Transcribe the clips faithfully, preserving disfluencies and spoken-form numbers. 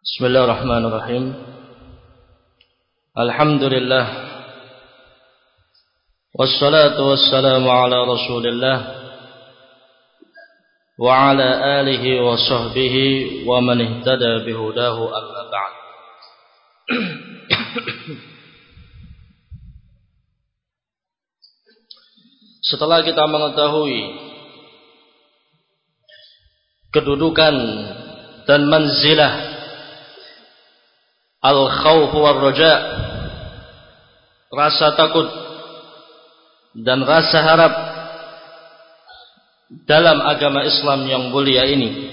Bismillahirrahmanirrahim. Alhamdulillah. Wassalatu wassalamu ala Rasulillah wa ala alihi wa sahbihi wa man ihtada bihudahu, amma ba'd. Setelah kita mengetahui kedudukan dan manzilah al-khawf war-raja, rasa takut dan rasa harap dalam agama Islam yang mulia ini,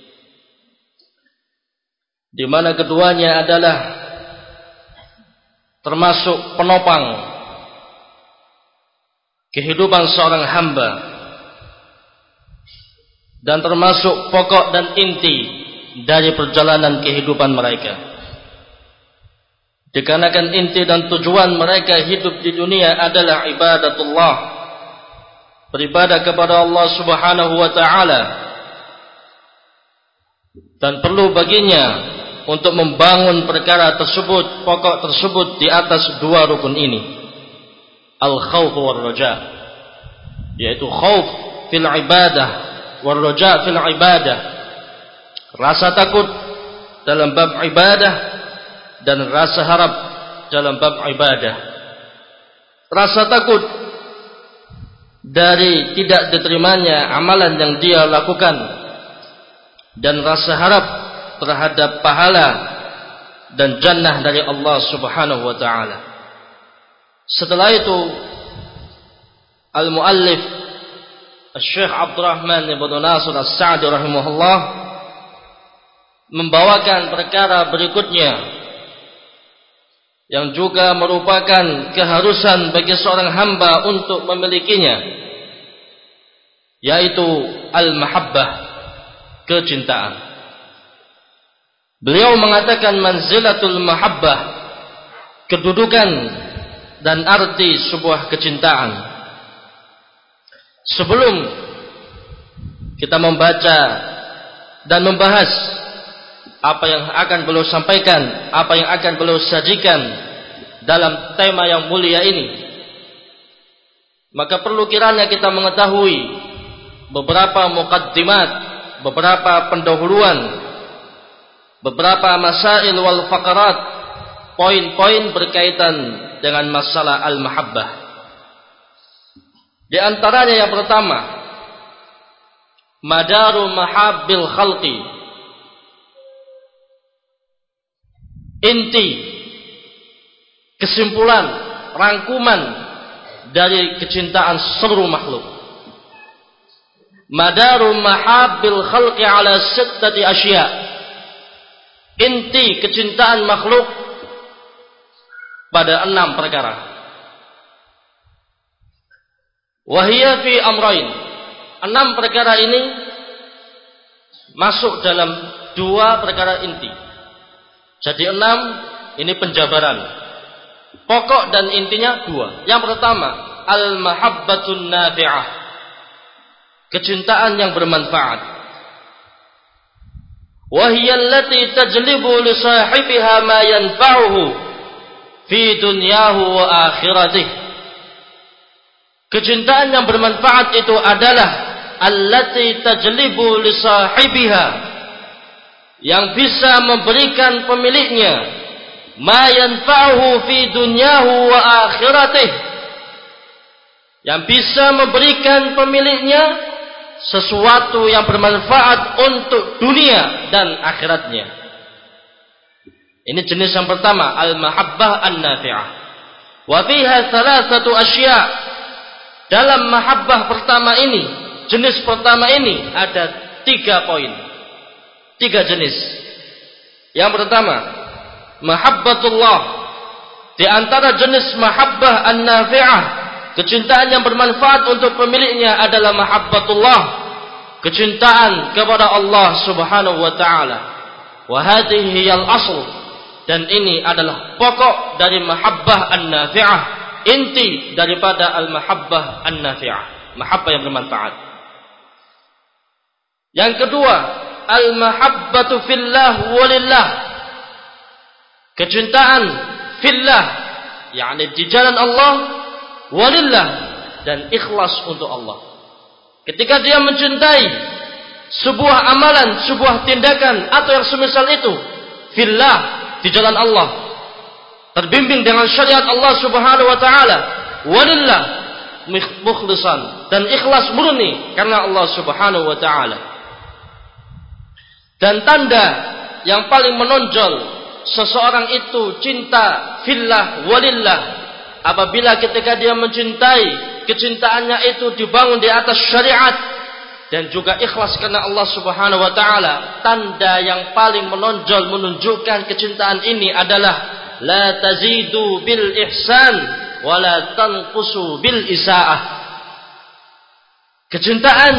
di mana keduanya adalah termasuk penopang kehidupan seorang hamba dan termasuk pokok dan inti dari perjalanan kehidupan mereka. Dikarenakan inti dan tujuan mereka hidup di dunia adalah ibadatullah, beribadah kepada Allah Subhanahu wa ta'ala, dan perlu baginya untuk membangun perkara tersebut, pokok tersebut di atas dua rukun ini, al-khawf wal-raja, yaitu khawf fil ibadah wal-raja fil ibadah, rasa takut dalam bab ibadah dan rasa harap dalam bab ibadah. Rasa takut dari tidak diterimanya amalan yang dia lakukan, dan rasa harap terhadap pahala dan jannah dari Allah Subhanahu wa ta'ala. Setelah itu al-muallif Syekh Abdurrahman ibn Nasir As-Sa'di rahimahullah membawakan perkara berikutnya yang juga merupakan keharusan bagi seorang hamba untuk memilikinya, yaitu al-mahabbah, kecintaan. Beliau mengatakan manzilatul mahabbah, kedudukan dan arti sebuah kecintaan. Sebelum kita membaca dan membahas apa yang akan beliau sampaikan, apa yang akan beliau sajikan dalam tema yang mulia ini, maka perlu kiranya kita mengetahui beberapa muqaddimat, beberapa pendahuluan, beberapa masail wal faqarat, poin-poin berkaitan dengan masalah al-mahabbah. Di antaranya yang pertama, madaru mahabbil khalqi, inti, kesimpulan, rangkuman dari kecintaan seluruh makhluk. Madaru mahabbil khalqi ala sittati asya, inti kecintaan makhluk pada enam perkara. Wahia fi amrain, enam perkara ini masuk dalam dua perkara inti. Jadi enam ini penjabaran, pokok dan intinya dua. Yang pertama, al-mahabbatun nafi'ah, kecintaan yang bermanfaat. Wa hiya allati tajlibu li sahibiha ma yanfa'uhu fi dunyahu wa akhiratihi. Kecintaan yang bermanfaat itu adalah allati tajlibu li sahibiha, yang bisa memberikan pemiliknya ma yanfa'uhu fi dunyahu wa akhiratih, yang bisa memberikan pemiliknya sesuatu yang bermanfaat untuk dunia dan akhiratnya. Ini jenis yang pertama, al-mahabbah an-nafi'ah. Wa fiha thalathatu asya'. Dalam mahabbah pertama ini, jenis pertama ini ada tiga poin, tiga jenis. Yang pertama, mahabbatullah. Di antara jenis mahabbah an-nafi'ah, kecintaan yang bermanfaat untuk pemiliknya adalah mahabbatullah, kecintaan kepada Allah Subhanahu wa ta'ala. Wa hadhihi hiyal asl, dan ini adalah pokok dari mahabbah an-nafi'ah, inti daripada al-mahabbah an-nafi'ah, mahabbah yang bermanfaat. Yang kedua, al-mahabbatu fillah walillah, kecintaan fillah, yakni di jalan Allah, walillah, dan ikhlas untuk Allah. Ketika dia mencintai sebuah amalan, sebuah tindakan atau yang semisal itu fillah, di jalan Allah, terbimbing dengan syariat Allah Subhanahu wa taala, walillah, mukhlishan, dan ikhlas murni karena Allah Subhanahu wa taala. Dan tanda yang paling menonjol seseorang itu cinta fillah walillah apabila ketika dia mencintai, kecintaannya itu dibangun di atas syariat dan juga ikhlas karena Allah Subhanahu wa taala. Tanda yang paling menonjol menunjukkan kecintaan ini adalah la tazidu bil ihsan wa la tanqusu bil isaah. Kecintaan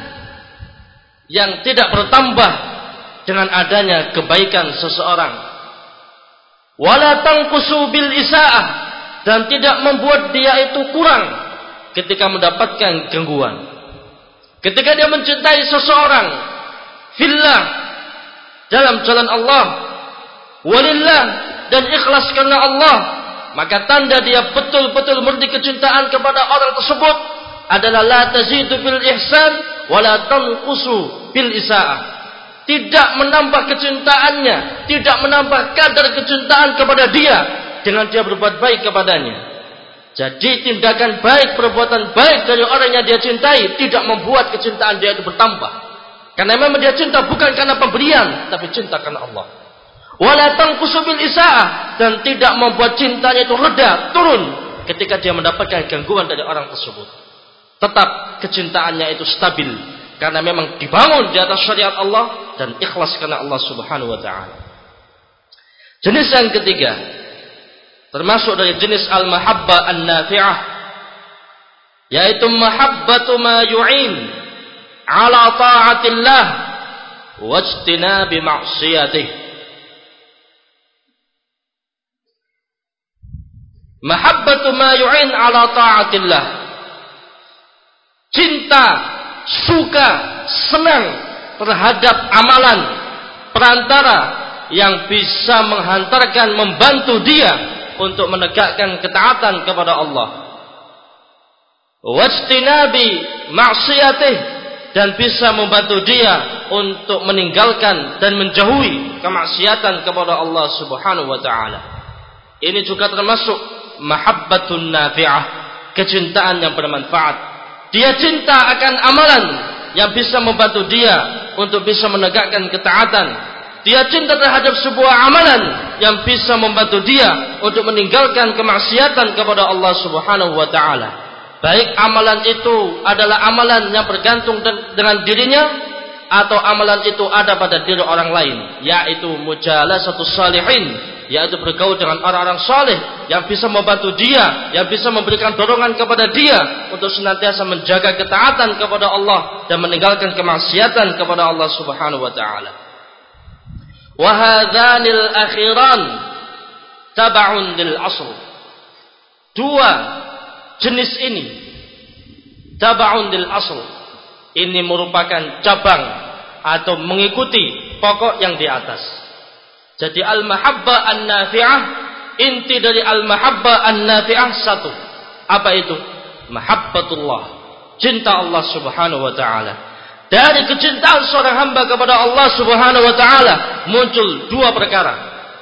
yang tidak bertambah dengan adanya kebaikan seseorang, wa la tanqusu bil isaah, dan tidak membuat dia itu kurang ketika mendapatkan gangguan. Ketika dia mencintai seseorang fillah, dalam jalan Allah, walillah, dan ikhlas karena Allah, maka tanda dia betul-betul murni kecintaan kepada orang tersebut adalah la tazidu bil ihsan wa la tanqusu bil isaah. Tidak menambah kecintaannya, tidak menambah kadar kecintaan kepada dia dengan dia berbuat baik kepadanya. Jadi tindakan baik, perbuatan baik dari orang yang dia cintai tidak membuat kecintaan dia itu bertambah. Karena memang dia cinta bukan karena pemberian, tapi cinta karena Allah. Wala tanqusu bil isaah, dan tidak membuat cintanya itu reda, turun ketika dia mendapatkan gangguan dari orang tersebut. Tetap kecintaannya itu stabil karena memang dibangun di atas syariat Allah dan ikhlas karena Allah Subhanahu wa taala. Jenis yang ketiga termasuk dari jenis al-mahabbah an-nafi'ah, yaitu mahabbatu ma yu'in ala ta'atillah wajtinabi ma'siyatih. Mahabbatu ma yu'in ala ta'atillah, cinta, suka, senang terhadap amalan perantara yang bisa menghantarkan, membantu dia untuk menegakkan ketaatan kepada Allah. Wajtinabi ma'siyatih, dan bisa membantu dia untuk meninggalkan dan menjauhi kemaksiatan kepada Allah Subhanahu wa taala. Ini juga termasuk mahabbatun nafi'ah, kecintaan yang bermanfaat. Dia cinta akan amalan yang bisa membantu dia untuk bisa menegakkan ketaatan. Dia cinta terhadap sebuah amalan yang bisa membantu dia untuk meninggalkan kemaksiatan kepada Allah Subhanahu wa taala. Baik amalan itu adalah amalan yang bergantung dengan dirinya atau amalan itu ada pada diri orang lain, yaitu mujalasatus salihin, yaitu bergaul dengan orang-orang saleh yang bisa membantu dia, yang bisa memberikan dorongan kepada dia untuk senantiasa menjaga ketaatan kepada Allah dan meninggalkan kemaksiatan kepada Allah Subhanahu wa taala. Wa hadzanil akhiran tab'un lil asl. Dua jenis ini tab'un lil asl, ini merupakan cabang atau mengikuti pokok yang di atas. Jadi al-mahabbah an-nafi'ah, inti dari al-mahabbah an-nafi'ah satu. Apa itu? Mahabbatullah, cinta Allah Subhanahu wa taala. Dari kecintaan seorang hamba kepada Allah Subhanahu wa taala muncul dua perkara.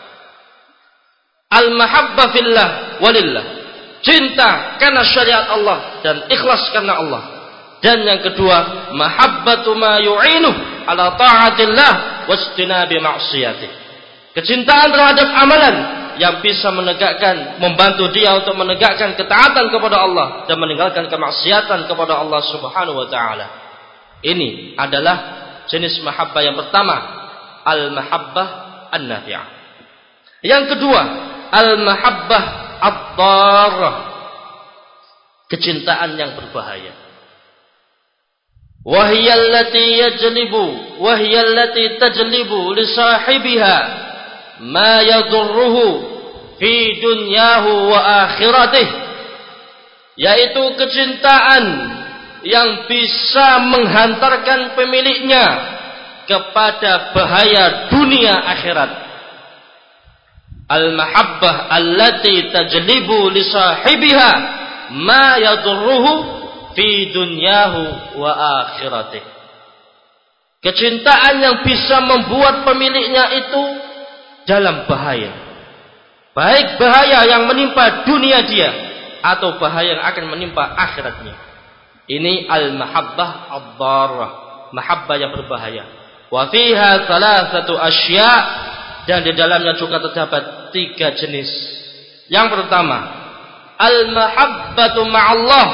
Al-mahabbah fillah walillah, cinta karena syariat Allah dan ikhlas karena Allah. Dan yang kedua, mahabbatu ma yu'inu ala ta'atillah wastinabi ma'siyatih, kecintaan terhadap amalan yang bisa menegakkan, membantu dia untuk menegakkan ketaatan kepada Allah dan meninggalkan kemaksiatan kepada Allah Subhanahu wa taala. Ini adalah jenis mahabbah yang pertama, al-mahabbah an-nafi'ah. Yang kedua, al-mahabbah ad-darrah, kecintaan yang berbahaya. Wa hiya allati yajlibu wa hiya allati tajlibu li sahibiha ma yadurruhu fi dunyahu wa akhiratihi, yaitu kecintaan yang bisa menghantarkan pemiliknya kepada bahaya dunia akhirat. Al-mahabbah allati tajlibu li sahibiha ma yadurruhu fi dunyahu wa akhiratih. Kecintaan yang bisa membuat pemiliknya itu dalam bahaya. Baik bahaya yang menimpa dunia dia atau bahaya yang akan menimpa akhiratnya. Ini al-mahabbah ad-darrah, mahabbah yang berbahaya. Wa fiha thalathatu asya', dan di dalamnya juga terdapat tiga jenis. Yang pertama, al-mahabbatu ma'allah.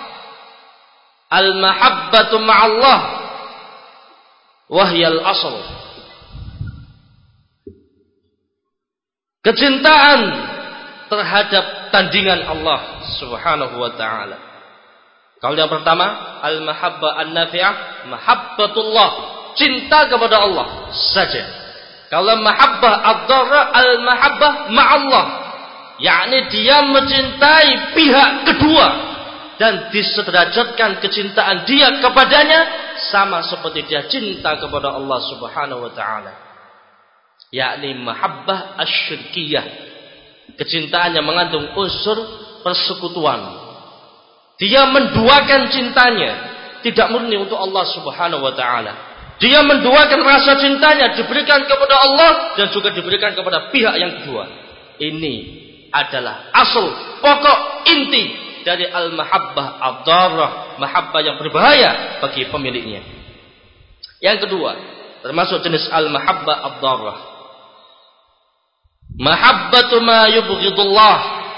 Al-mahabbatu ma'allah wahyal asl. Kecintaan terhadap tandingan Allah Subhanahu wa taala. Kalau yang pertama, al-mahabbah an-nafi'ah, mahabbatullah, cinta kepada Allah saja. Kalau mahabbah ad-darra, al-mahabbah ma'allah, yakni dia mencintai pihak kedua dan disederajatkan kecintaan dia kepadanya sama seperti dia cinta kepada Allah Subhanahu wa taala. Yakni mahabbah asyirkiyah, kecintaan yang mengandung unsur persekutuan. Dia menduakan cintanya, tidak murni untuk Allah Subhanahu wa taala. Dia menduakan rasa cintanya diberikan kepada Allah dan juga diberikan kepada pihak yang kedua. Ini adalah asal, pokok, inti dari al-mahabbah ad-darrah, mahabbah yang berbahaya bagi pemiliknya. Yang kedua, termasuk jenis al-mahabbah ad-darrah, mahabbatu ma yubghidullah.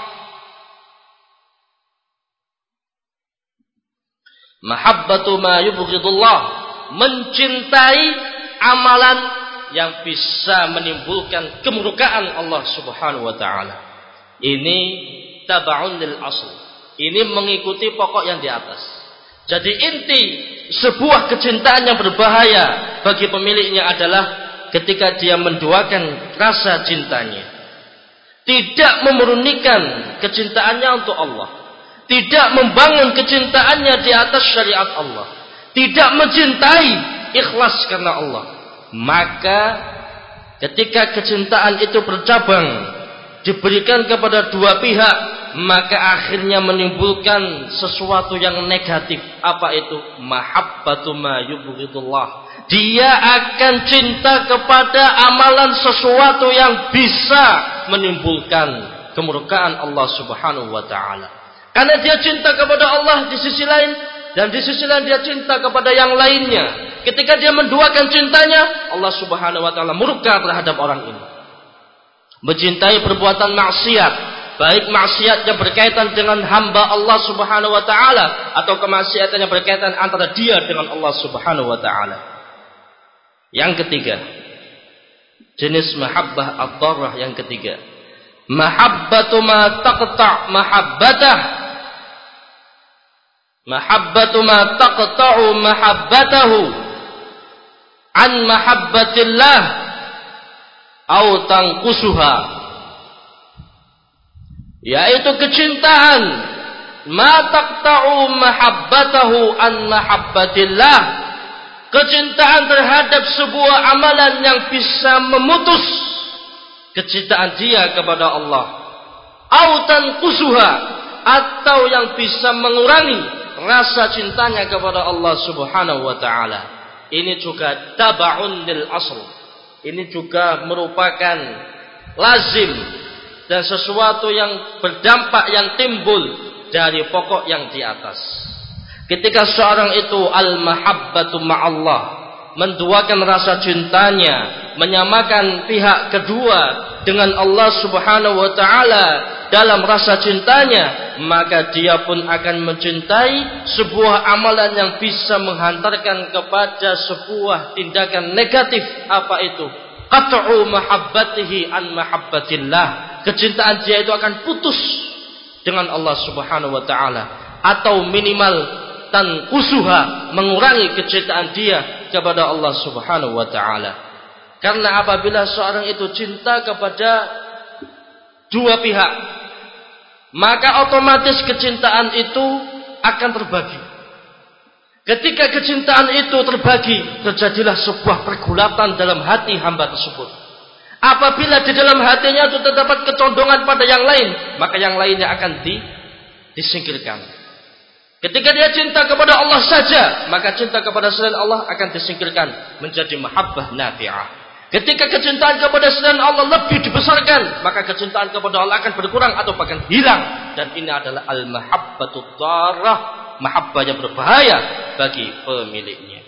Mahabbatu ma yubghidullah, mencintai amalan yang bisa menimbulkan kemurkaan Allah Subhanahu wa taala. Ini tab'un lil asl. Ini mengikuti pokok yang di atas. Jadi inti sebuah kecintaan yang berbahaya bagi pemiliknya adalah ketika dia menduakan rasa cintanya, tidak memurnikan kecintaannya untuk Allah, tidak membangun kecintaannya di atas syariat Allah, tidak mencintai ikhlas karena Allah, maka ketika kecintaan itu bercabang diberikan kepada dua pihak, maka akhirnya menimbulkan sesuatu yang negatif. Apa itu? Mahabbatu ma yubghidullah. Dia akan cinta kepada amalan sesuatu yang bisa menimbulkan kemurkaan Allah Subhanahu wa taala. Karena dia cinta kepada Allah di sisi lain, dan di sisi lain dia cinta kepada yang lainnya. Ketika dia menduakan cintanya, Allah Subhanahu wa taala murka terhadap orang ini. Mencintai perbuatan maksiat, baik maksiat yang berkaitan dengan hamba Allah Subhanahu wa taala atau kemaksiatan yang berkaitan antara dia dengan Allah Subhanahu wa taala. Yang ketiga, jenis mahabbah ad-darrah yang ketiga, mahabbatu ma taqta' mahabbatah. Mahabbatu ma taqta'u mahabbatahu an mahabbatillah au tanqusuha, yaitu kecintaan ma taqta'u mahabbatahu an mahabbatillah, kecintaan terhadap sebuah amalan yang bisa memutus kecintaan dia kepada Allah, au tanqusuha, atau yang bisa mengurangi rasa cintanya kepada Allah Subhanahu wa taala. Ini juga tab'un lil asl. Ini juga merupakan lazim dan sesuatu yang berdampak yang timbul dari pokok yang di atas. Ketika seorang itu al-mahabbatu ma'allah, menduakan rasa cintanya, menyamakan pihak kedua dengan Allah Subhanahu wa taala dalam rasa cintanya, maka dia pun akan mencintai sebuah amalan yang bisa menghantarkan kepada sebuah tindakan negatif. Apa itu? Qat'u mahabbatihi an mahabbatillah. Kecintaan dia itu akan putus dengan Allah Subhanahu wa taala, atau minimal tanqusuha, mengurangi kecintaan dia kepada Allah Subhanahu wa taala. Karena apabila seorang itu cinta kepada dua pihak, maka otomatis kecintaan itu akan terbagi. Ketika kecintaan itu terbagi, terjadilah sebuah pergulatan dalam hati hamba tersebut. Apabila di dalam hatinya itu terdapat kecondongan pada yang lain, maka yang lainnya akan di, disingkirkan. Ketika dia cinta kepada Allah saja, maka cinta kepada selain Allah akan disingkirkan menjadi mahabbah nafi'ah. Ketika kecintaan kepada selain Allah lebih dibesarkan, maka kecintaan kepada Allah akan berkurang atau bahkan hilang. Dan ini adalah al-mahabbatud dharrah, mahabbah yang berbahaya bagi pemiliknya.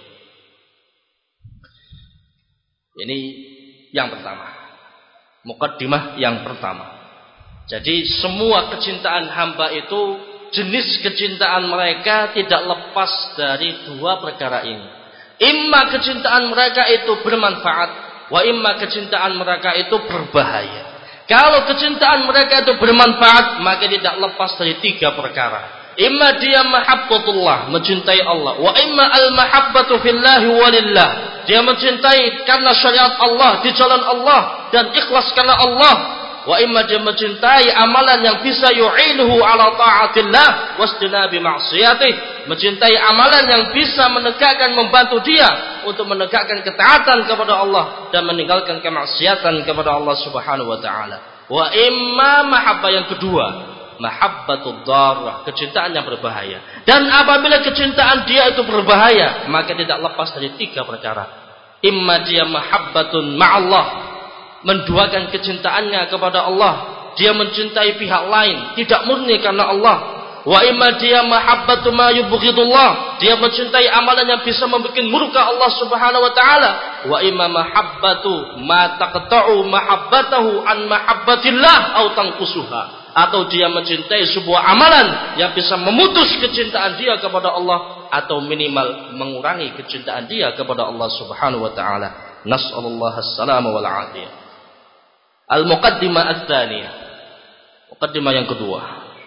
Ini yang pertama. Muqaddimah yang pertama. Jadi semua kecintaan hamba itu, jenis kecintaan mereka tidak lepas dari dua perkara ini. Imma kecintaan mereka itu bermanfaat, wa imma kecintaan mereka itu berbahaya. Kalau kecintaan mereka itu bermanfaat, maka tidak lepas dari tiga perkara. Imma dia mahabbatullah, mencintai Allah, wa imma al-mahabbatu fillahi walillah, dia mencintai karena syariat Allah, di jalan Allah, dan ikhlas karena Allah. Wa imma dia mencintai amalan yang bisa yu'inuhu ala ta'atillah wasdinabi ma'siyatih, mencintai amalan yang bisa menegakkan, membantu dia untuk menegakkan ketaatan kepada Allah dan meninggalkan kemaksiatan kepada Allah Subhanahu wa taala. Wa imma mahabbah yang kedua, mahabbatud dharrah, kecintaan yang berbahaya. Dan apabila kecintaan dia itu berbahaya, maka tidak lepas dari tiga perkara. Imma dia mahabbatun ma'allah, menduakan kecintaannya kepada Allah, dia mencintai pihak lain, tidak murni karena Allah. Wa imma dia mahabbatu ma yubghidullah, dia mencintai amalan yang bisa membuat murka Allah Subhanahu wa taala. Wa imma mahabbatu ma taqta'u mahabbatahu an mahabbatillah aw tanqusuha, atau dia mencintai sebuah amalan yang bisa memutus kecintaan dia kepada Allah atau minimal mengurangi kecintaan dia kepada Allah Subhanahu wa taala. Nas'alullah as-salama wal afiyah. Al-muqaddimah ats-tsaniyah. Muqaddimah yang kedua.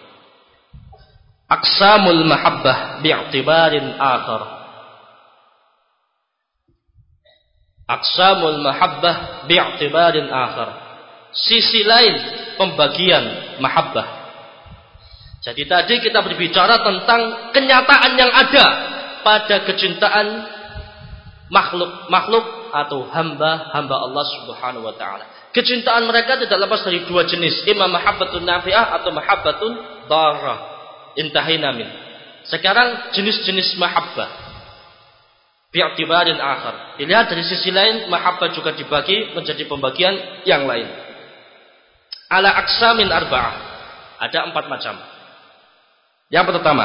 Aqsamul mahabbah bi'tibarin akhar. Aqsamul mahabbah bi'tibarin akhar. Sisi lain pembagian mahabbah. Jadi tadi kita berbicara tentang kenyataan yang ada pada kecintaan makhluk-makhluk atau hamba-hamba Allah Subhanahu wa taala. Kecintaan mereka tidak lepas dari dua jenis, imma mahabbatun nafi'ah atau mahabbatun dharrah. Intahina min. Sekarang jenis-jenis mahabbah bi'tibarin akhar. Dilihat dari sisi lain, mahabbah juga dibagi menjadi pembagian yang lain. Ala aqsamin arba'ah. Ada empat macam. Yang pertama,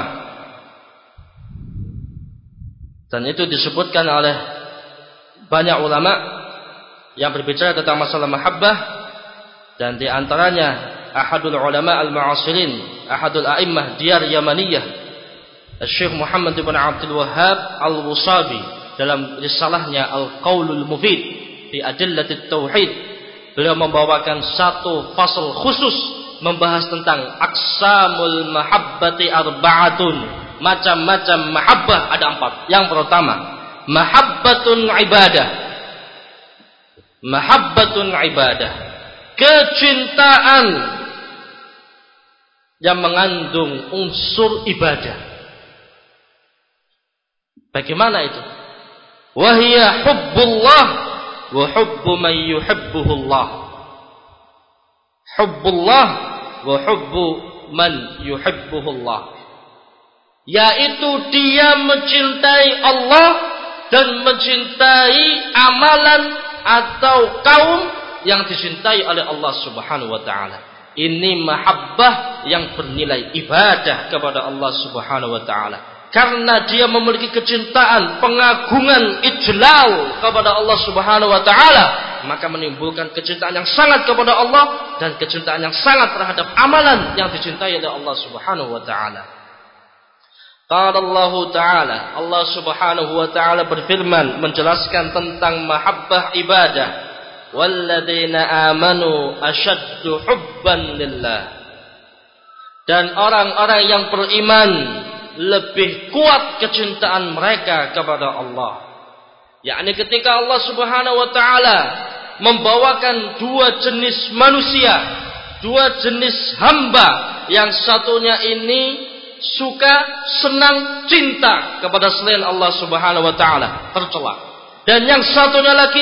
dan itu disebutkan oleh banyak ulama yang berbicara tentang masalah mahabbah, dan di antaranya ahadul ulama al-mu'asirin, ahadul a'immah diyar Yamaniyah, Syekh Muhammad bin Abdul Wahhab al-Wusabi, dalam risalahnya Al-Qaulul Mufid fi Adillatit Tauhid, beliau membawakan satu fasal khusus membahas tentang aqsamul mahabbati arba'atun, macam-macam mahabbah ada empat. Yang pertama, mahabbatun ibadah. Mahabbatun ibadah, kecintaan yang mengandung unsur ibadah. Bagaimana itu? Wahia hubbullah wa hubbu man yuhibbuhullah. Hubbullah wa hubbu man yuhibbuhullah, yaitu dia mencintai Allah dan mencintai amalan atau kaum yang dicintai oleh Allah Subhanahu wa taala. Ini mahabbah yang bernilai ibadah kepada Allah Subhanahu wa taala, karena dia memiliki kecintaan, pengagungan, ijlal kepada Allah Subhanahu wa taala, maka menimbulkan kecintaan yang sangat kepada Allah dan kecintaan yang sangat terhadap amalan yang dicintai oleh Allah Subhanahu wa taala. Qala Allah Ta'ala, Allah Subhanahu wa taala berfirman menjelaskan tentang mahabbah ibadah, walladzina amanu asyaddu hubban lillah, dan orang-orang yang beriman lebih kuat kecintaan mereka kepada Allah. Yakni ketika Allah Subhanahu wa taala membawakan dua jenis manusia, dua jenis hamba, yang satunya ini suka, senang, cinta kepada selain Allah Subhanahu wa taala, tercela. Dan yang satunya lagi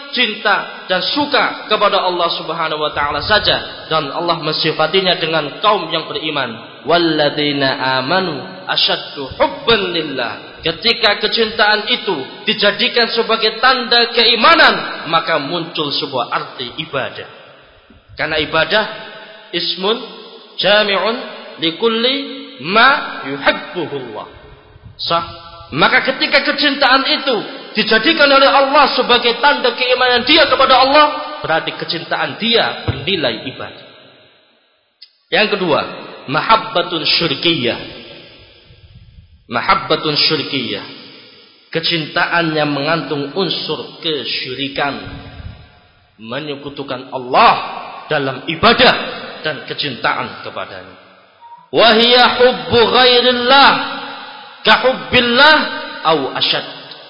cinta dan suka kepada Allah Subhanahu wa taala saja, dan Allah mensifatinya dengan kaum yang beriman. Walladzina amanu asyaddu hubban lillah. Ketika kecintaan itu dijadikan sebagai tanda keimanan, maka muncul sebuah arti ibadah. Karena ibadah ismun jami'un likulli ma yuhibbuhullah. Sah. Maka ketika kecintaan itu dijadikan oleh Allah sebagai tanda keimanan dia kepada Allah, berarti kecintaan dia bernilai ibadah. Yang kedua, mahabbatun syirkiyah. Mahabbatun syirkiyah, kecintaan yang mengandung unsur kesyirikan, menyekutukan Allah dalam ibadah dan kecintaan kepadanya. Wa hiya hubbu ghairillah ka hubbillah au asyad.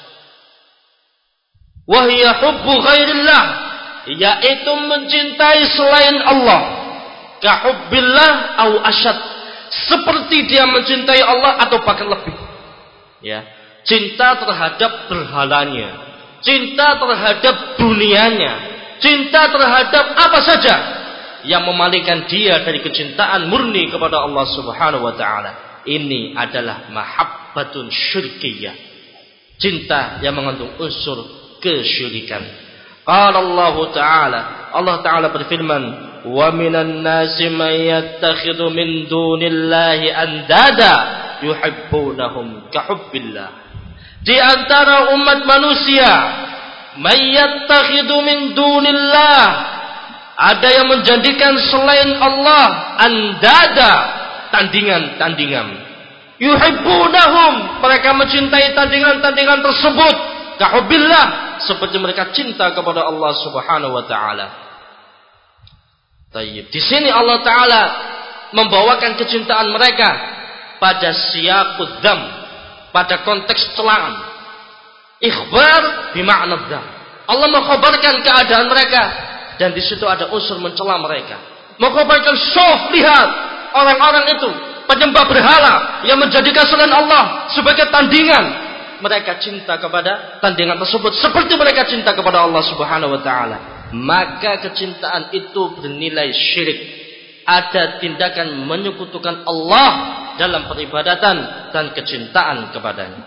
Wa hiya hubbu ghairillah, yaitu mencintai selain Allah, ka hubbillah au asyad, seperti dia mencintai Allah atau bahkan lebih. Ya, cinta terhadap berhalanya, cinta terhadap dunianya, cinta terhadap apa saja yang memalingkan dia dari kecintaan murni kepada Allah Subhanahu wa taala. Ini adalah mahabbatun syirkiyah, cinta yang mengandung unsur kesyirikan. Qala Allah taala, Allah taala berfirman, wa minan nasi may yattakhidhu min dunillahi andada yuhibbunahum ka hubbillah. Di antara umat manusia, may yattakhidhu min dunillah, ada yang menjadikan selain Allah andada, tandingan-tandingan. Yuhibbunahum, mereka mencintai tandingan-tandingan tersebut ka hubbillah, seperti mereka cinta kepada Allah Subhanahu wa taala. Tayyib. Di sini Allah taala membawakan kecintaan mereka pada siyaqud dzam, pada konteks celaan. Ikhbar bermakna dzam. Allah mengkhabarkan keadaan mereka, dan di situ ada unsur mencela mereka. Mengkhabarkan, "Syuf, lihat orang-orang itu penyembah berhala yang menjadikan selain Allah sebagai tandingan. Mereka cinta kepada tandingan tersebut seperti mereka cinta kepada Allah Subhanahu wa taala." Maka kecintaan itu bernilai syirik. Ada tindakan menyekutukan Allah dalam peribadatan dan kecintaan kepadanya.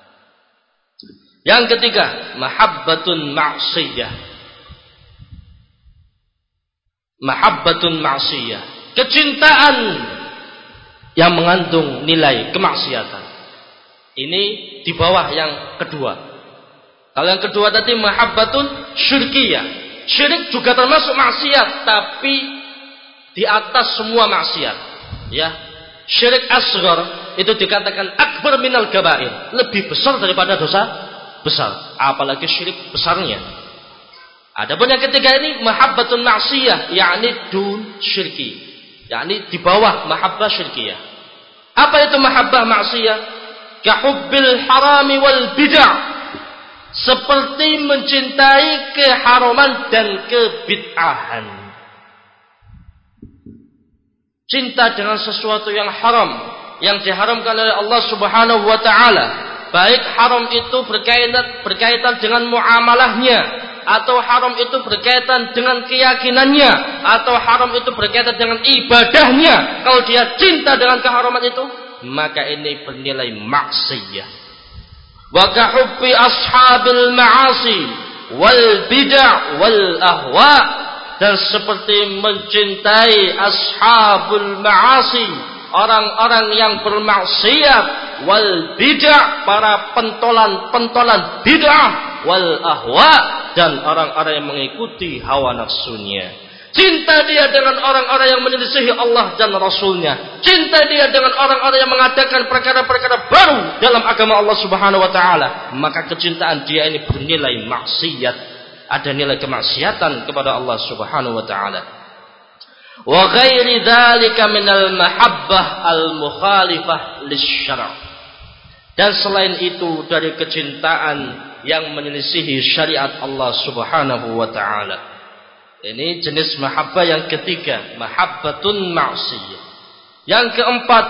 Yang ketiga, mahabbatun ma'siyah. Mahabbatun ma'siyah, kecintaan yang mengandung nilai kemaksiatan. Ini di bawah yang kedua. Kalau yang kedua tadi mahabbatun syirkiyah, syirik juga termasuk maksiat, tapi di atas semua maksiat. Ya, syirik asghar itu dikatakan akbar minal kabair, lebih besar daripada dosa besar, apalagi syirik besarnya. Adapun yang ketiga ini mahabbatun maksiyah, yakni dun syirki, yakni di bawah mahabbah syirkiyah. Apa itu mahabbah maksiyah? Kahubbil harami wal bid'ah, seperti mencintai keharaman dan kebid'ahan. Cinta dengan sesuatu yang haram, yang diharamkan oleh Allah Subhanahu wa taala, baik haram itu berkaitan berkaitan dengan muamalahnya, atau haram itu berkaitan dengan keyakinannya, atau haram itu berkaitan dengan ibadahnya. Kalau dia cinta dengan keharaman itu, maka ini bernilai maksiyah. Wa kahubbi ashabil ma'asi wal bid'ah wal ahwa, dan seperti mencintai ashabul ma'asi, orang-orang yang bermaksiat, wal bid'ah, para pentolan-pentolan bid'ah, wal ahwa, dan orang-orang yang mengikuti hawa nafsunya. Cinta dia dengan orang-orang yang menyelisihi Allah dan Rasulnya. Cinta dia dengan orang-orang yang mengadakan perkara-perkara baru dalam agama Allah Subhanahu wa taala. Maka kecintaan dia ini bernilai maksiat, ada nilai kemaksiatan kepada Allah Subhanahu wa taala. Wa ghairi dzalika minal mahabbah al-mukhalifah lisyara'. Dan selain itu dari kecintaan yang menyelisihi syariat Allah Subhanahu wa taala. Ini jenis mahabbah yang ketiga, mahabbatun ma'siyah. Yang keempat,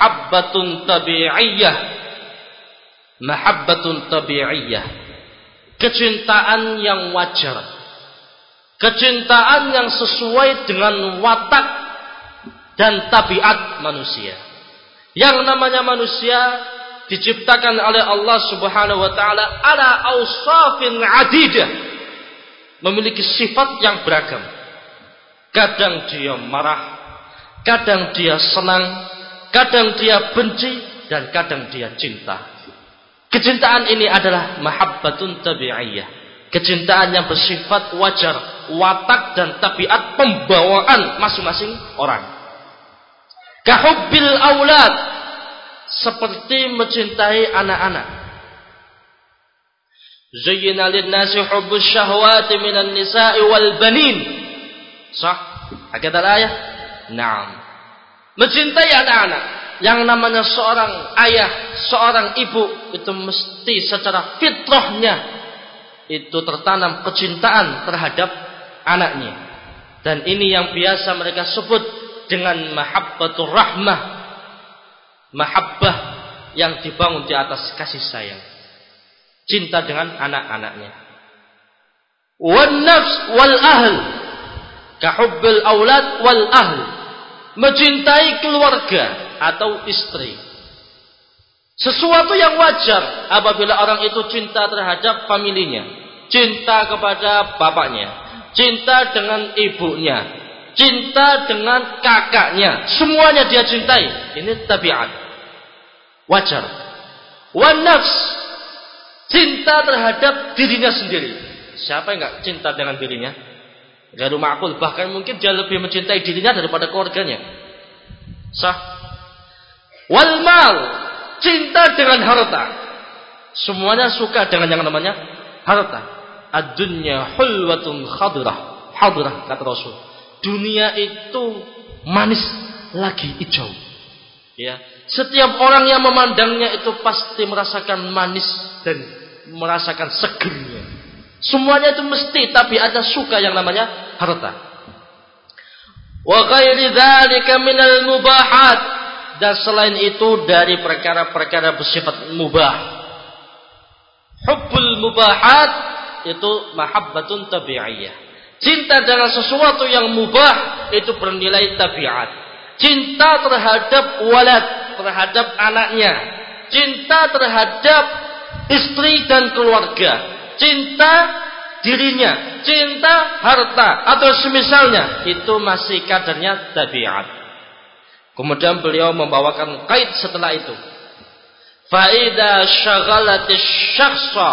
mahabbatun tabi'iyah. Mahabbatun tabi'iyah, kecintaan yang wajar, kecintaan yang sesuai dengan watak dan tabiat manusia. Yang namanya manusia diciptakan oleh Allah Subhanahu wa taala ala awsafin adidah, memiliki sifat yang beragam. Kadang dia marah, kadang dia senang, kadang dia benci, dan kadang dia cinta. Kecintaan ini adalah mahabbatun tabi'iyah, kecintaan yang bersifat wajar, watak dan tabiat pembawaan masing-masing orang. Kahubbil aulad, seperti mencintai anak-anak. Zayyana lin-nasi hubbus syahwati minan nisa'i wal banin. Sah? Ayat ayat. Naam. Mencintai anak-anak. Yang namanya seorang ayah, seorang ibu, itu mesti secara fitrahnya itu tertanam kecintaan terhadap anaknya. Dan ini yang biasa mereka sebut dengan mahabbatur rahmah, mahabbah yang dibangun di atas kasih sayang, cinta dengan anak-anaknya. Wan nafs wal ahl, kahubbil aulad wal ahl, mencintai keluarga atau istri. Sesuatu yang wajar apabila orang itu cinta terhadap familinya, cinta kepada bapaknya, cinta dengan ibunya, cinta dengan kakaknya, semuanya dia cintai. Ini tabiat wajar. Wan nafs, cinta terhadap dirinya sendiri. Siapa yang enggak cinta dengan dirinya? Gak ma'qul, bahkan mungkin dia lebih mencintai dirinya daripada keluarganya. Sah. Wal mal, cinta dengan harta. Semuanya suka dengan yang namanya harta. Ad-dunya hulwatun khadirah. Hadirah kata Rasul. Dunia itu manis lagi hijau. Ya, setiap orang yang memandangnya itu pasti merasakan manis dan merasakan segernya. Semuanya itu mesti, tapi ada suka yang namanya harta. Wa ghairi dzalika minal mubahat, dan selain itu dari perkara-perkara bersifat mubah. Hubbul mubahat itu mahabbatun tabi'iyah. Cinta dengan sesuatu yang mubah itu bernilai tabiat. Cinta terhadap walad, terhadap anaknya, cinta terhadap istri dan keluarga, cinta dirinya, cinta harta atau semisalnya, itu masih kadarnya tabiat. Kemudian beliau membawakan kait setelah itu. Faida syaghalatish syakhsa,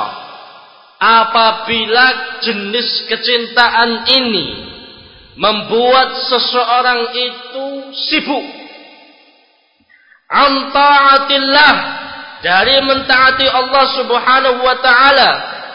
apabila jenis kecintaan ini membuat seseorang itu sibuk an ta'atillah, dari mentaati Allah Subhanahu wa taala,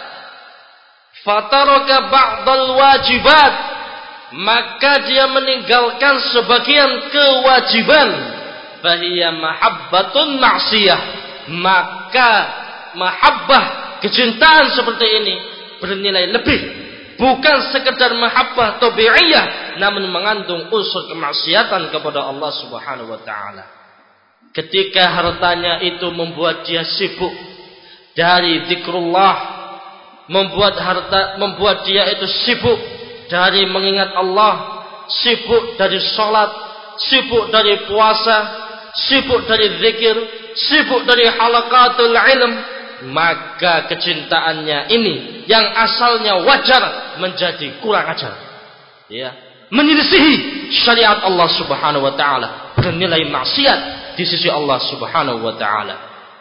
fataraka ba'dal wajibat, maka dia meninggalkan sebagian kewajiban, fahiya mahabbatun ma'siyah, maka mahabbah, kecintaan seperti ini bernilai lebih, bukan sekedar mahabbah tabi'iyah, namun mengandung unsur kemaksiatan kepada Allah Subhanahu wa taala. Ketika hartanya itu membuat dia sibuk dari zikrullah, membuat harta membuat dia itu sibuk dari mengingat Allah, sibuk dari sholat, sibuk dari puasa, sibuk dari zikir, sibuk dari halaqatul ilm, maka kecintaannya ini yang asalnya wajar menjadi kurang ajar, ya, menyelisihi syariat Allah Subhanahu wa taala, bernilai maksiat di sisi Allah Subhanahu wa taala.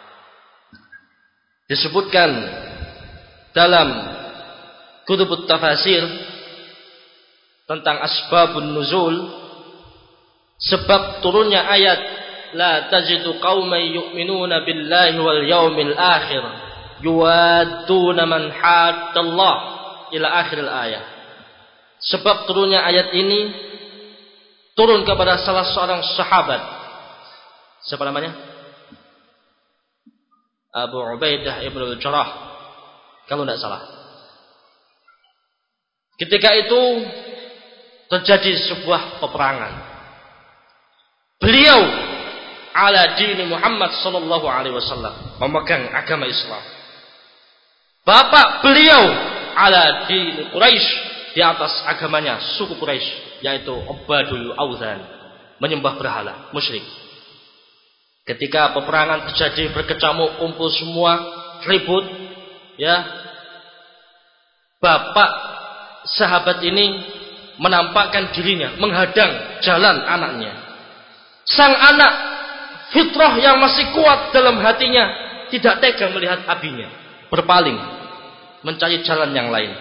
Disebutkan dalam kutubut tafasir tentang asbabun nuzul, sebab turunnya ayat la tajidu qauman yu'minuna billahi wal yawmil akhir yuwadduna man haddallah ila akhir ayat. Sebab turunnya ayat ini turun kepada salah seorang sahabat. Siapa namanya? Abu Ubaidah ibn al-Jarrah, kalau tidak salah. Ketika itu terjadi sebuah peperangan. Beliau ala dini Muhammad sallallahu alaihi wasallam, memegang agama Islam. Bapak beliau ala di Quraisy, di atas agamanya suku Quraisy, yaitu Ubadul Auzan, menyembah berhala, musyrik. Ketika peperangan terjadi, berkecamuk, kumpul semua, ribut, ya. Bapak sahabat ini menampakkan dirinya, menghadang jalan anaknya. Sang anak, fitrah yang masih kuat dalam hatinya, tidak tega melihat abinya, berpaling, mencari jalan yang lain.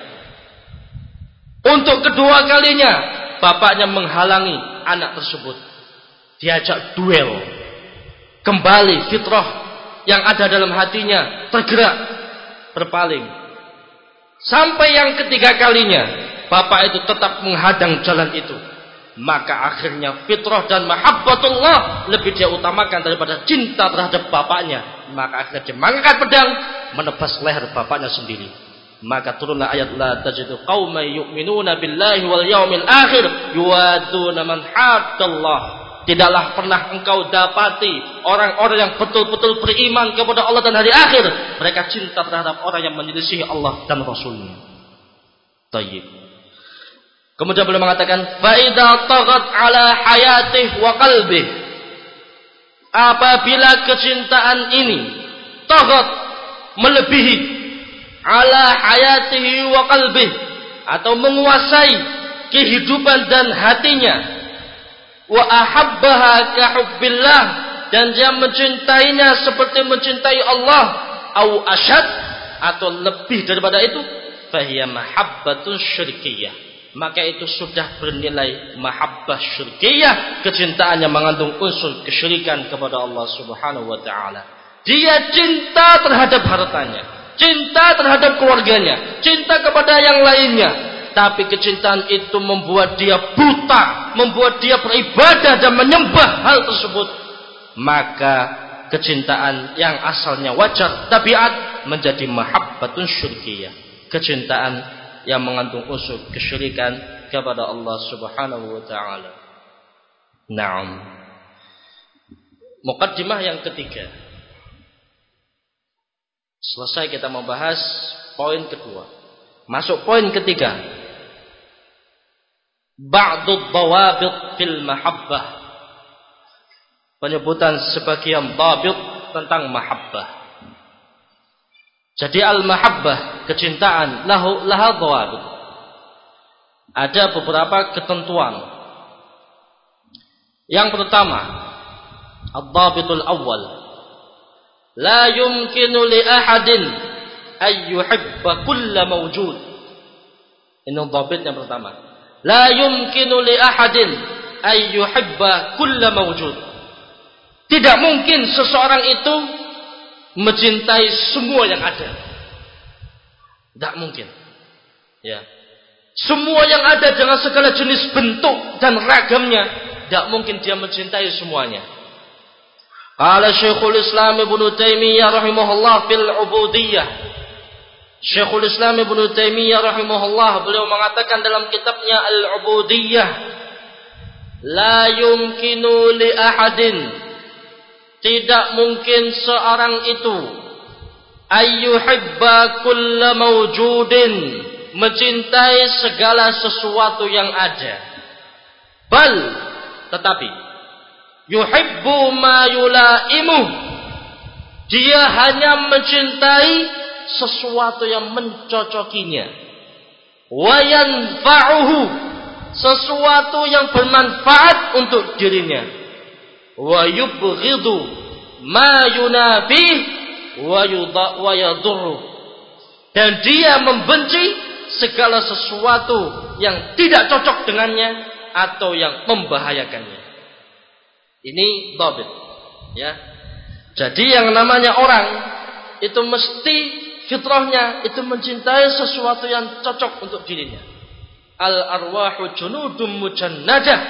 Untuk kedua kalinya, bapaknya menghalangi anak tersebut. Diajak duel. Kembali fitrah yang ada dalam hatinya tergerak, berpaling. Sampai yang ketiga kalinya, bapak itu tetap menghadang jalan itu. Maka akhirnya fitrah dan mahabbatullah lebih dia utamakan daripada cinta terhadap bapaknya. Maka akhirnya dia mengangkat pedang, menebas leher bapaknya sendiri. Maka turunlah ayat la tajidu qauman yu'minuna billahi wal yaumil akhir yuwaduna man haddallah. Tidaklah pernah engkau dapati orang-orang yang betul-betul beriman kepada Allah dan hari akhir, mereka cinta terhadap orang yang menyelisihi Allah dan Rasulnya. Tayyib. Kemudian beliau mengatakan, fa idza taghat ala hayatihi wa qalbihi. Apabila kecintaan ini taghat, melebihi, ala hayatihi wa qalbihi, atau menguasai kehidupan dan hatinya, wa ahabbaha ka hubbillah, dan dia mencintainya seperti mencintai Allah, au asyad, atau lebih daripada itu, fahiya mahabbatun syirkiyah, maka itu sudah bernilai mahabbah syirkiyah, kecintaan yang mengandung unsur kesyirikan kepada Allah Subhanahu wa taala. Dia cinta terhadap hartanya, cinta terhadap keluarganya, cinta kepada yang lainnya, tapi kecintaan itu membuat dia buta, membuat dia beribadah dan menyembah hal tersebut. Maka kecintaan yang asalnya wajar, tabiat, menjadi mahabbatun syirkiyah, kecintaan yang mengandung unsur kesyirikan kepada Allah Subhanahu wa taala. Naam. Muqaddimah yang ketiga. Selesai kita membahas poin kedua. Masuk poin ketiga. Ba'du dhawabit fil mahabbah. Penyebutan sebagian dhabit tentang mahabbah. Jadi al-mahabbah, kecintaan, lahu laha dhawabit. Ada beberapa ketentuan. Yang pertama, ad-dhabitul awwal, la yumkinu li ahadin ay yuhibba kulla mawjud. Ini dhabit yang pertama. La yumkinu li ahadin ay yuhibba kulla mawjud. Tidak mungkin seseorang itu mencintai semua yang ada. Tidak mungkin. Ya. Semua yang ada dengan segala jenis bentuk dan ragamnya, tidak mungkin dia mencintai semuanya. Qala Syekhul Islam Ibnu Taimiyah rahimahullah fil ubudiyah. Syekhul Islam Ibnu Taimiyah rahimahullah, beliau mengatakan dalam kitabnya Al-Ubudiyah, la yumkinu li ahadin, tidak mungkin seorang itu, ayyuhibba kulla mawjudin, mencintai segala sesuatu yang ada. Bal, tetapi yuhibbu ma yulaimu, dia hanya mencintai sesuatu yang mencocokinya, wa yanfa'uhu, sesuatu yang bermanfaat untuk dirinya, wa yubghidu ma yunafi wa yadurru, dan dia membenci segala sesuatu yang tidak cocok dengannya atau yang membahayakannya. Ini dhabit, ya. Jadi yang namanya orang itu mesti fitrahnya itu mencintai sesuatu yang cocok untuk dirinya. Al arwahu junudun mujannadah.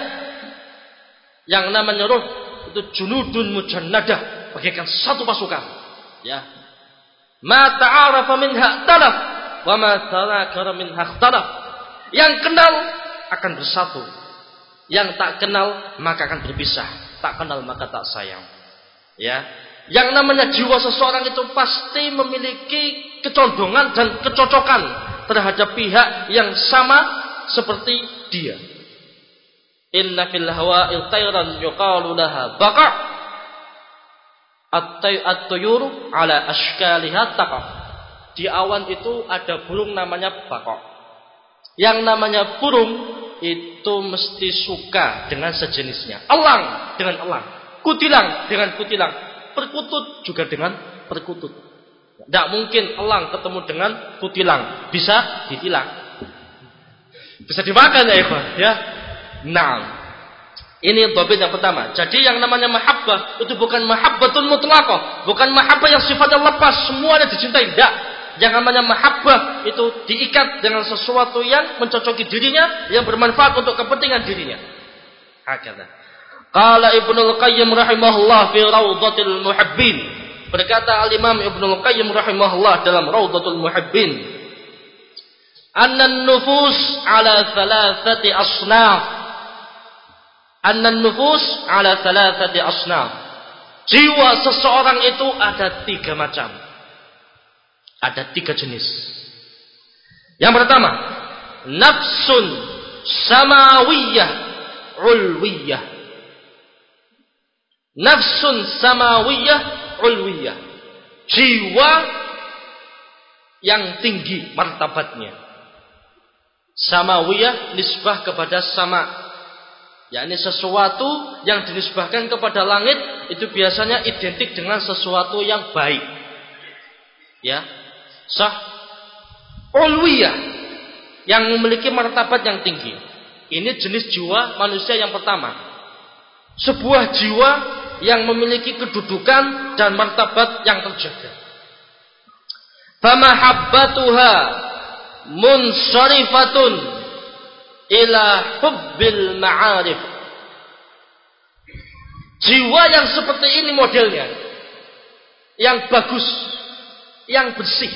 Yang namanya roh itu junudun mujannadah, bagaikan satu pasukan. Ya. Ma ta'arafa minha talaf wa ma tanakara minha ikhtalaf. Yang kenal akan bersatu, yang tak kenal maka akan berpisah, tak kenal maka tak sayang. Ya. Yang namanya jiwa seseorang itu pasti memiliki kecondongan dan kecocokan terhadap pihak yang sama seperti dia. Inna fil hawa'il tayran yuqalu laha baqa' at-tuyuru ala ashkaliha taqa'. Di awan itu ada burung namanya baqa'. Yang namanya burung itu mesti suka dengan sejenisnya. Elang dengan elang, kutilang dengan kutilang, perkutut juga dengan perkutut. Tidak mungkin elang ketemu dengan kutilang bisa ditilang, bisa dimakan ya ikhwan ya. Nah, ini dhabit yang pertama. Jadi yang namanya mahabbah itu bukan mahabbatul mutlaqah, bukan mahabbah yang sifatnya lepas semuanya dicintai. Tidak. Yang namanya mahabbah itu diikat dengan sesuatu yang mencocoki dirinya, yang bermanfaat untuk kepentingan dirinya. Hakata. Qala Ibnul Qayyim rahimahullah fi Raudhatul Muhibbin. Berkata Al-Imam Ibnul Qayyim rahimahullah dalam Raudhatul Muhibbin, "Anna an-nufus ala thalathati asnaf." Anna an-nufus ala thalathati asnaf. Jiwa seseorang itu ada tiga macam. Ada tiga jenis. Yang pertama, nafsun samawiyah ulwiyah. Nafsun samawiyah ulwiyah. Jiwa yang tinggi martabatnya. Samawiyah nisbah kepada sama. yakni sesuatu yang dinisbahkan kepada langit itu biasanya identik dengan sesuatu yang baik. Ya. Sah. Ulwiyah yang memiliki martabat yang tinggi. Ini jenis jiwa manusia yang pertama. Sebuah jiwa yang memiliki kedudukan dan martabat yang terjaga. Famahabbatuha munsarifatun ila hubbil ma'arif. Jiwa yang seperti ini modelnya, yang bagus, yang bersih.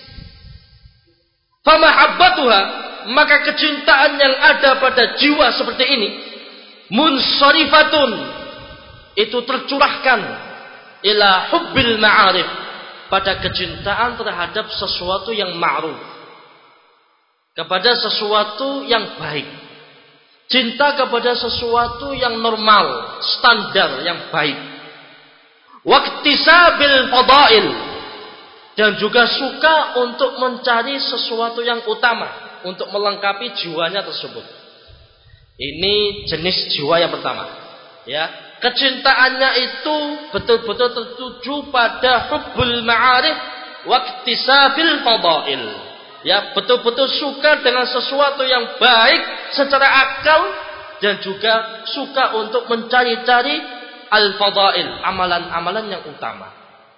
Famahabbatuha, maka kecintaan yang ada pada jiwa seperti ini munsarifatun, itu tercurahkan ila hubbil ma'arif, pada kecintaan terhadap sesuatu yang ma'ruf, kepada sesuatu yang baik, cinta kepada sesuatu yang normal, standar yang baik. Waqtisabil fadail, dan juga suka untuk mencari sesuatu yang utama untuk melengkapi jiwanya tersebut. Ini jenis jiwa yang pertama. Ya, kecintaannya itu betul-betul tertuju pada hubbul ma'arif waqtisabil fadail. Ya, betul-betul suka dengan sesuatu yang baik secara akal dan juga suka untuk mencari-cari al-fadail, amalan-amalan yang utama.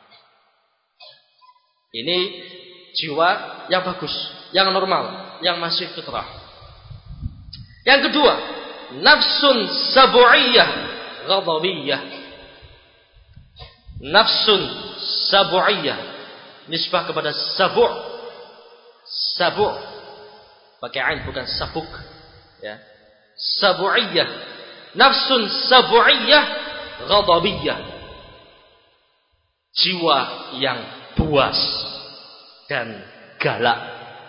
Ini jiwa yang bagus, yang normal, yang masih fitrah. Yang kedua, nafsun sabu'iyah ghadabiyah. Nafsun sabu'iyah, nisbah kepada sabu'. Sabu' pakai ain bukan sabuk, ya. Sabu'iyah, nafsun sabu'iyah ghadabiyah, jiwa yang buas dan galak.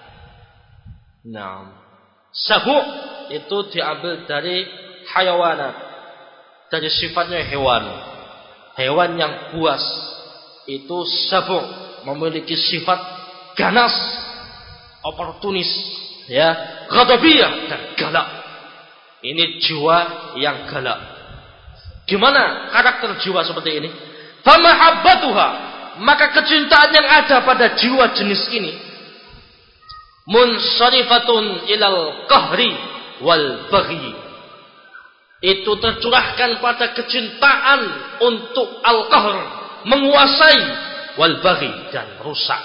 Nah, sabu' itu diambil dari hayawanat, dari sifatnya hewan. Hewan yang buas itu sabu', memiliki sifat ganas, oportunis, ya, ghadabiyah, dan galak. Ini jiwa yang galak. Gimana karakter jiwa seperti ini? Famahabbatuha, maka kecintaan yang ada pada jiwa jenis ini munsarifatun ilal qahri wal baghi, itu tercurahkan pada kecintaan untuk al-qahr, menguasai, wal baghi, dan rusak.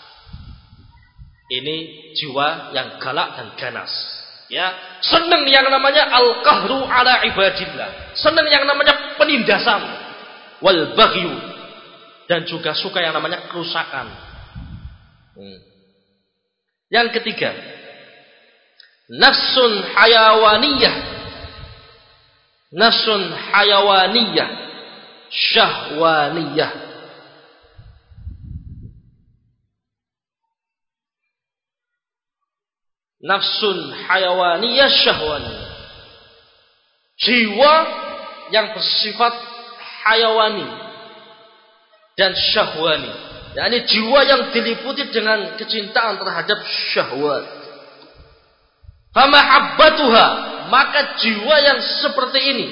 Ini jiwa yang galak dan ganas, ya, senang yang namanya al-qahru ala ibadillah, senang yang namanya penindasan, wal baghi, dan juga suka yang namanya kerusakan. Hmm. Yang ketiga, nafsun hayawaniyah. Nafsun hayawaniyah syahwaniyah, nafsun hayawaniyah syahwaniyah. Jiwa yang bersifat hayawani dan syahwani. yakni jiwa yang diliputi dengan kecintaan terhadap syahwat. Famahabbatuha, maka jiwa yang seperti ini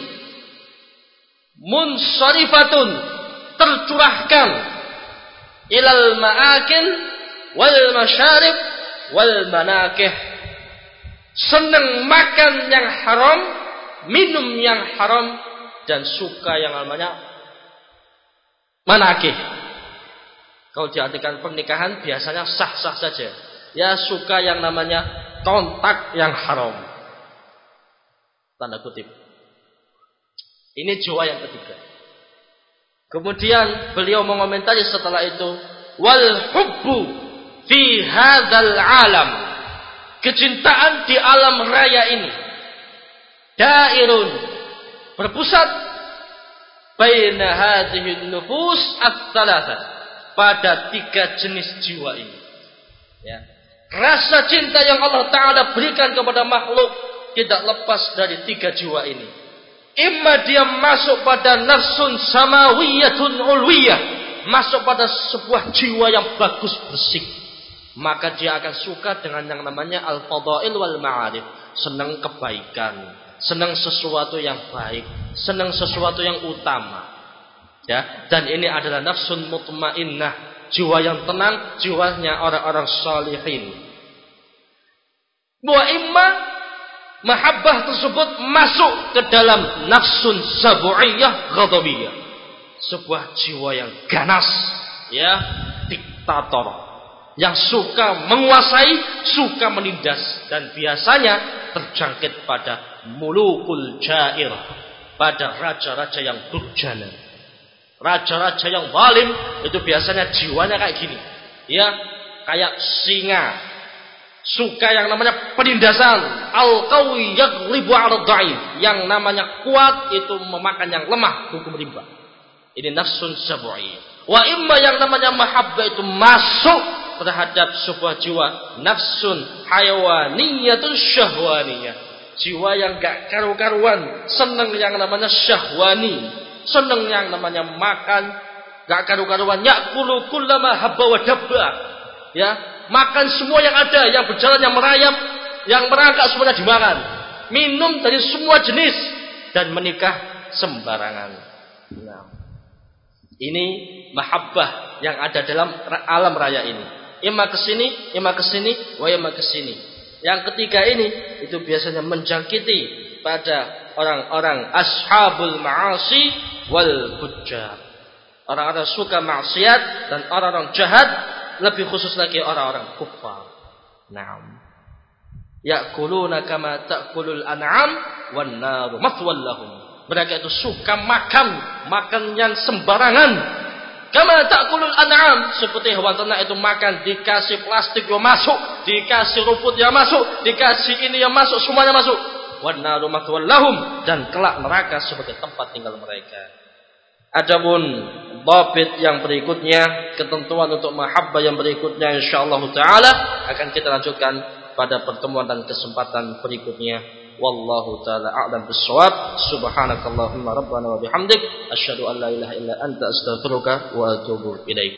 munsarifatun, tercurahkan ilal ma'akil wal masyarib wal manakih, senang makan yang haram, minum yang haram, dan suka yang namanya manakih. Kalau diartikan pernikahan biasanya sah-sah saja. Ya, suka yang namanya kontak yang haram. Tanda kutip. Ini jiwa yang ketiga. Kemudian beliau mengomentari setelah itu, wal hubbu fi hadzal alam, kecintaan di alam raya ini dairun, berpusat baina hadhihi nufus ats-tsalatsah, pada tiga jenis jiwa ini. Ya. Rasa cinta yang Allah Ta'ala berikan kepada makhluk tidak lepas dari tiga jiwa ini. Imma dia masuk pada nafsun samawiyatun ulwiyah, masuk pada sebuah jiwa yang bagus bersih, maka dia akan suka dengan yang namanya al-fadail wal ma'arif, senang kebaikan, senang sesuatu yang baik, senang sesuatu yang utama. Ya, dan ini adalah nafsun mutmainnah, jiwa yang tenang, jiwanya orang-orang salihin. Wa imma mahabbah tersebut masuk ke dalam nafsun sabu'iyah ghadabiyah, sebuah jiwa yang ganas, ya, diktator, yang suka menguasai, suka menindas, dan biasanya terjangkit pada mulukul jairah, pada raja-raja yang durjana. Raja-raja yang zalim itu biasanya jiwanya kayak gini, ya, kayak singa, suka yang namanya penindasan. Al-qawi yaghlibu 'ala dhaif, yang namanya kuat itu memakan yang lemah, hukum rimba. Ini nafsun sabu'i. Wa imma yang namanya mahabbah itu masuk terhadap sebuah jiwa, nafsun hayawaniyatun syahwaniyah, jiwa yang gak karu-karuan, senang yang namanya syahwani, senang yang namanya makan, gak karu-karuan. Ya'kulu kullama habba wa dabba, ya, makan semua yang ada, yang berjalan, yang merayap, yang merangkak, semuanya dimakan. Minum dari semua jenis, dan menikah sembarangan. Nah, ini mahabbah yang ada dalam alam raya ini. Ima kesini, ima kesini, wa ima kesini. Yang ketiga ini itu biasanya menjangkiti pada orang-orang ashabul ma'asi wal fujjar, orang-orang suka maksiat dan orang-orang jahat, lebih khusus lagi orang-orang kufar. Naam. Ya'kuluna kama ta'kulul an'am wan naru mathwal lahum. Mereka itu suka makan, makan yang sembarangan. Kama ta'kulul an'am, seperti hewan ternak itu makan, dikasih plastik yang masuk, dikasih rumput yang masuk, dikasih ini yang masuk, semuanya masuk. Wan naru mathwal lahum, dan kelak neraka sebagai tempat tinggal mereka. Adapun dhabit yang berikutnya, ketentuan untuk mahabbah yang berikutnya, insyaallah taala akan kita lanjutkan pada pertemuan dan kesempatan berikutnya. Wallahu taala a'lam bissawab. Subhanakallahumma rabbana wa bihamdik asyhadu an la ilaha illa anta astaghfiruka wa atubu ilaik.